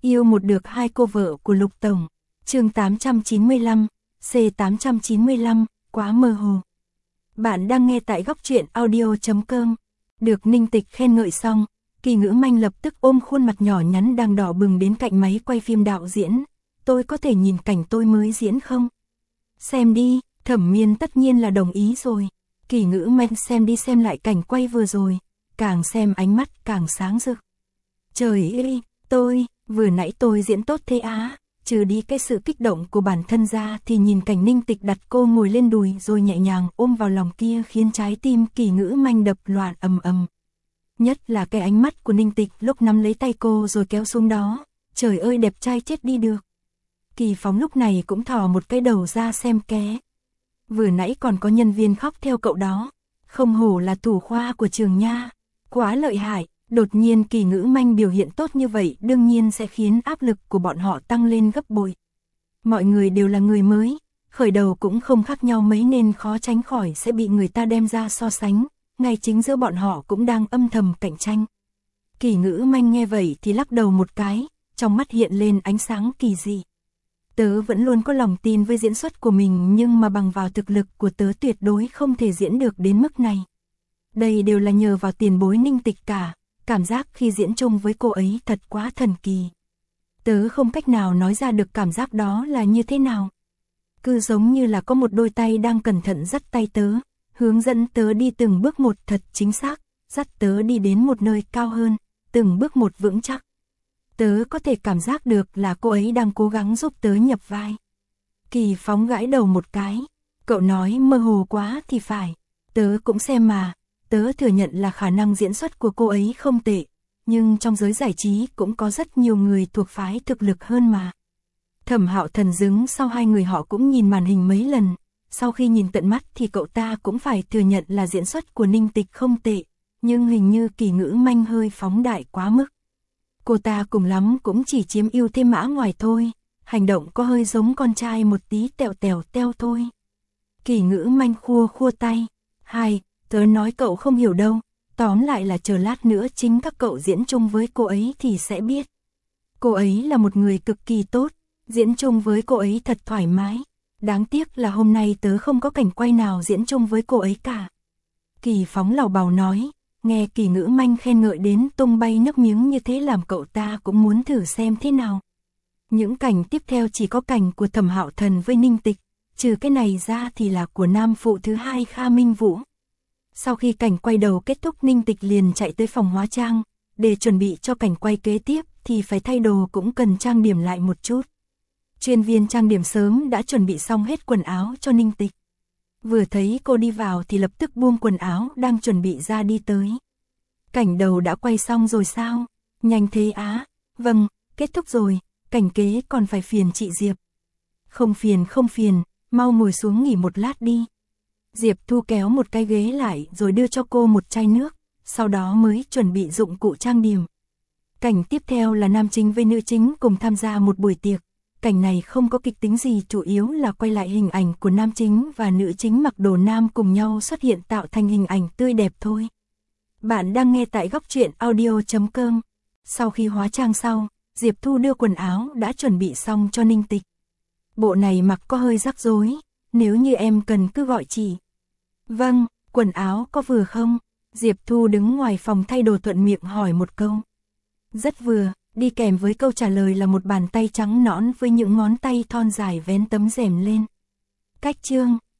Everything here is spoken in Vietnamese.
Yêu một được hai cô vợ của Lục Tổng. Chương 895, C895, quá mơ hồ. Bạn đang nghe tại góc truyện audio.com. Được Ninh Tịch khen ngợi xong, Kỳ Ngữ Manh lập tức ôm khuôn mặt nhỏ nhắn đang đỏ bừng đến cạnh máy quay phim đạo diễn. Tôi có thể nhìn cảnh tôi mới diễn không? Xem đi, Thẩm Miên tất nhiên là đồng ý rồi. Kỳ Ngữ Manh xem đi xem lại cảnh quay vừa rồi, càng xem ánh mắt càng sáng rực. Trời ơi, vừa nãy tôi diễn tốt thế á, trừ đi cái sự kích động của bản thân ra thì nhìn cảnh Ninh Tịch đặt cô ngồi lên đùi rồi nhẹ nhàng ôm vào lòng kia khiến trái tim Kỳ Ngữ Manh đập loạn ầm ầm. Nhất là cái ánh mắt của Ninh Tịch lúc nắm lấy tay cô rồi kéo xuống đó, trời ơi đẹp trai chết đi được. Kỳ Phóng lúc này cũng thò một cái đầu ra xem ké. Vừa nãy còn có nhân viên khóc theo cậu đó, không hổ là thủ khoa của trường nha, quá lợi hại. Đột nhiên Kỳ Ngữ Manh biểu hiện tốt như vậy đương nhiên sẽ khiến áp lực của bọn họ tăng lên gấp bội. Mọi người đều là người mới, khởi đầu cũng không khác nhau mấy nên khó tránh khỏi sẽ bị người ta đem ra so sánh, ngay chính giữa bọn họ cũng đang âm thầm cạnh tranh. Kỳ Ngữ Manh nghe vậy thì lắc đầu một cái, trong mắt hiện lên ánh sáng kỳ dị. Tớ vẫn luôn có lòng tin với diễn xuất của mình nhưng mà bằng vào thực lực của tớ tuyệt đối không thể diễn được đến mức này. Đây đều là nhờ vào tiền bối Ninh Tịch cả. Cảm giác khi diễn chung với cô ấy thật quá thần kỳ. Tớ không cách nào nói ra được cảm giác đó là như thế nào. Cứ giống như là có một đôi tay đang cẩn thận dắt tay tớ, hướng dẫn tớ đi từng bước một thật chính xác, dắt tớ đi đến một nơi cao hơn, từng bước một vững chắc. Tớ có thể cảm giác được là cô ấy đang cố gắng giúp tớ nhập vai. Kỳ Phóng gãi đầu một cái. Cậu nói mơ hồ quá thì phải. Tớ cũng xem mà. Tớ thừa nhận là khả năng diễn xuất của cô ấy không tệ, nhưng trong giới giải trí cũng có rất nhiều người thuộc phái thực lực hơn mà. Thẩm Hạo Thần đứng sau hai người họ cũng nhìn màn hình mấy lần, sau khi nhìn tận mắt thì cậu ta cũng phải thừa nhận là diễn xuất của Ninh Tịch không tệ, nhưng hình như Kỳ Ngữ Manh hơi phóng đại quá mức. Cô ta cùng lắm cũng chỉ chiếm ưu thế mã ngoài thôi, hành động có hơi giống con trai một tí teo thôi. Kỳ Ngữ Manh khua tay, tớ nói cậu không hiểu đâu, tóm lại là chờ lát nữa chính các cậu diễn chung với cô ấy thì sẽ biết. Cô ấy là một người cực kỳ tốt, diễn chung với cô ấy thật thoải mái. Đáng tiếc là hôm nay tớ không có cảnh quay nào diễn chung với cô ấy cả. Kỳ Phóng lảo bào nói, nghe Kỳ Ngữ Manh khen ngợi đến tung bay nước miếng như thế làm cậu ta cũng muốn thử xem thế nào. Những cảnh tiếp theo chỉ có cảnh của Thẩm Hạo Thần với Ninh Tịch, trừ cái này ra thì là của nam phụ thứ hai Kha Minh Vũ. Sau khi cảnh quay đầu kết thúc Ninh Tịch liền chạy tới phòng hóa trang, để chuẩn bị cho cảnh quay kế tiếp thì phải thay đồ cũng cần trang điểm lại một chút. Chuyên viên trang điểm sớm đã chuẩn bị xong hết quần áo cho Ninh Tịch. Vừa thấy cô đi vào thì lập tức buông quần áo đang chuẩn bị ra đi tới. Cảnh đầu đã quay xong rồi sao? Nhanh thế á? Vâng, kết thúc rồi, cảnh kế còn phải phiền chị Diệp. Không phiền, mau ngồi xuống nghỉ một lát đi. Diệp Thu kéo một cái ghế lại rồi đưa cho cô một chai nước, sau đó mới chuẩn bị dụng cụ trang điểm. Cảnh tiếp theo là nam chính với nữ chính cùng tham gia một buổi tiệc. Cảnh này không có kịch tính gì, chủ yếu là quay lại hình ảnh của nam chính và nữ chính mặc đồ nam cùng nhau xuất hiện tạo thành hình ảnh tươi đẹp thôi. Bạn đang nghe tại góc truyện audio.com. Sau khi hóa trang xong, Diệp Thu đưa quần áo đã chuẩn bị xong cho Ninh Tịch. Bộ này mặc có hơi rắc rối, nếu như em cần cứ gọi chị. Vâng, quần áo có vừa không? Diệp Thu đứng ngoài phòng thay đồ thuận miệng hỏi một câu. Rất vừa, đi kèm với câu trả lời là một bàn tay trắng nõn với những ngón tay thon dài vén tấm rèm lên. Cách chương,